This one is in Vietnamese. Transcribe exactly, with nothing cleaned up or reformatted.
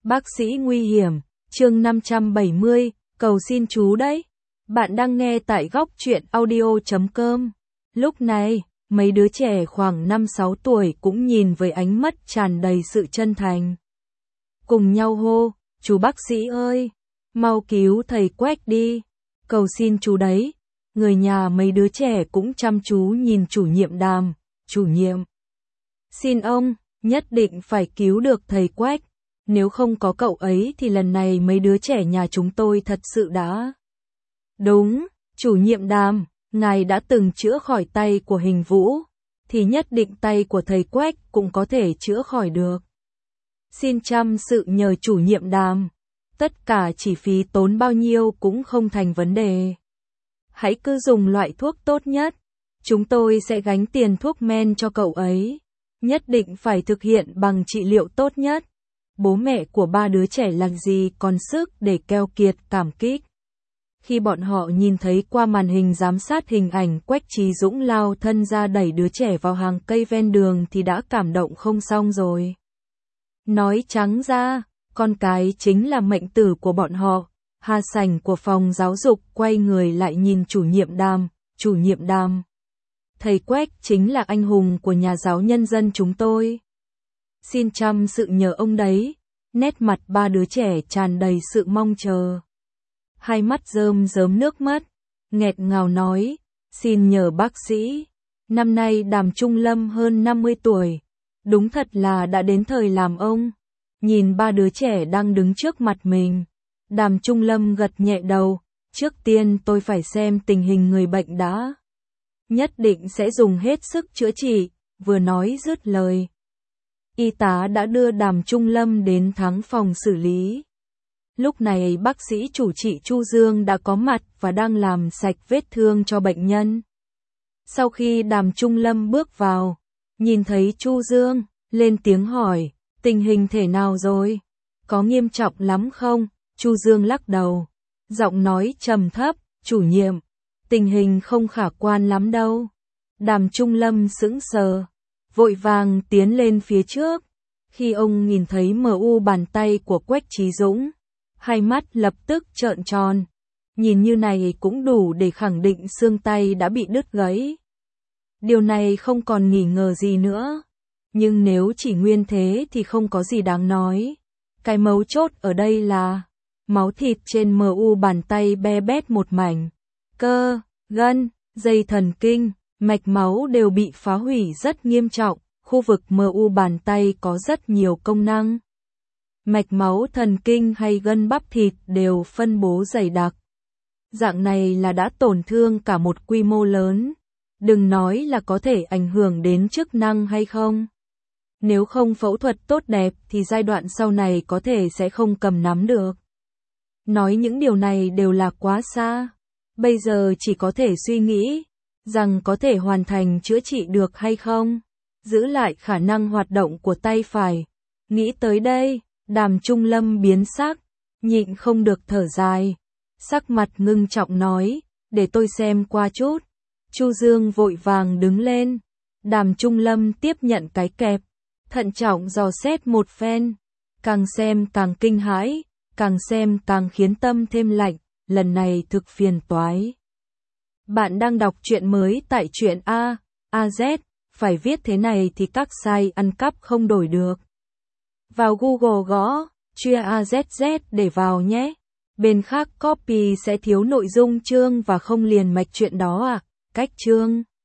Bác sĩ nguy hiểm, chương năm trăm bảy mươi, cầu xin chú đấy. Bạn đang nghe tại góc truyện audio chấm com. Lúc này, mấy đứa trẻ khoảng năm sáu tuổi cũng nhìn với ánh mắt tràn đầy sự chân thành. Cùng nhau hô, chú bác sĩ ơi, mau cứu thầy Quách đi, cầu xin chú đấy. Người nhà mấy đứa trẻ cũng chăm chú nhìn chủ nhiệm Đàm, chủ nhiệm. Xin ông, nhất định phải cứu được thầy Quách. Nếu không có cậu ấy thì lần này mấy đứa trẻ nhà chúng tôi thật sự đã. Đúng, chủ nhiệm Đàm, ngài đã từng chữa khỏi tay của Hình Vũ, thì nhất định tay của thầy Quách cũng có thể chữa khỏi được. Xin chăm sự nhờ chủ nhiệm Đàm, tất cả chi phí tốn bao nhiêu cũng không thành vấn đề. Hãy cứ dùng loại thuốc tốt nhất, chúng tôi sẽ gánh tiền thuốc men cho cậu ấy, nhất định phải thực hiện bằng trị liệu tốt nhất. Bố mẹ của ba đứa trẻ làm gì còn sức để keo kiệt cảm kích. Khi bọn họ nhìn thấy qua màn hình giám sát hình ảnh Quách Chí Dũng lao thân ra đẩy đứa trẻ vào hàng cây ven đường thì đã cảm động không xong rồi. Nói trắng ra, con cái chính là mệnh tử của bọn họ. Hà sảnh của phòng giáo dục quay người lại nhìn chủ nhiệm Đàm, chủ nhiệm Đàm. Thầy Quách chính là anh hùng của nhà giáo nhân dân chúng tôi. Xin chăm sự nhờ ông đấy. Nét mặt ba đứa trẻ tràn đầy sự mong chờ. Hai mắt rơm rớm nước mắt, nghẹt ngào nói, xin nhờ bác sĩ. Năm nay Đàm Trung Lâm hơn năm mươi tuổi, đúng thật là đã đến thời làm ông. Nhìn ba đứa trẻ đang đứng trước mặt mình, Đàm Trung Lâm gật nhẹ đầu, trước tiên tôi phải xem tình hình người bệnh đã. Nhất định sẽ dùng hết sức chữa trị, vừa nói dứt lời. Y tá đã đưa Đàm Trung Lâm đến thắng phòng xử lý. Lúc này bác sĩ chủ trị Chu Dương đã có mặt và đang làm sạch vết thương cho bệnh nhân. Sau khi Đàm Trung Lâm bước vào, nhìn thấy Chu Dương, lên tiếng hỏi, tình hình thế nào rồi? Có nghiêm trọng lắm không? Chu Dương lắc đầu, giọng nói trầm thấp, chủ nhiệm, tình hình không khả quan lắm đâu. Đàm Trung Lâm sững sờ, vội vàng tiến lên phía trước. Khi ông nhìn thấy mờ u bàn tay của Quách Chí Dũng, hai mắt lập tức trợn tròn. Nhìn như này cũng đủ để khẳng định xương tay đã bị đứt gãy. Điều này không còn nghi ngờ gì nữa. Nhưng nếu chỉ nguyên thế thì không có gì đáng nói. Cái mấu chốt ở đây là máu thịt trên mờ u bàn tay be bét một mảnh. Cơ, gân, dây thần kinh, mạch máu đều bị phá hủy rất nghiêm trọng. Khu vực mờ u bàn tay có rất nhiều công năng. Mạch máu thần kinh hay gân bắp thịt đều phân bố dày đặc. Dạng này là đã tổn thương cả một quy mô lớn. Đừng nói là có thể ảnh hưởng đến chức năng hay không. Nếu không phẫu thuật tốt đẹp thì giai đoạn sau này có thể sẽ không cầm nắm được. Nói những điều này đều là quá xa. Bây giờ chỉ có thể suy nghĩ rằng có thể hoàn thành chữa trị được hay không. Giữ lại khả năng hoạt động của tay phải. Nghĩ tới đây, Đàm Trung Lâm biến sắc, nhịn không được thở dài. Sắc mặt ngưng trọng nói, để tôi xem qua chút. Chu Dương vội vàng đứng lên. Đàm Trung Lâm tiếp nhận cái kẹp, thận trọng dò xét một phen. Càng xem càng kinh hãi, càng xem càng khiến tâm thêm lạnh, lần này thực phiền toái. Bạn đang đọc truyện mới tại truyện A, A Z. Phải viết thế này thì các site ăn cắp không đổi được. Vào Google gõ, chia A Z Z để vào nhé. Bên khác copy sẽ thiếu nội dung chương và không liền mạch chuyện đó à, cách chương.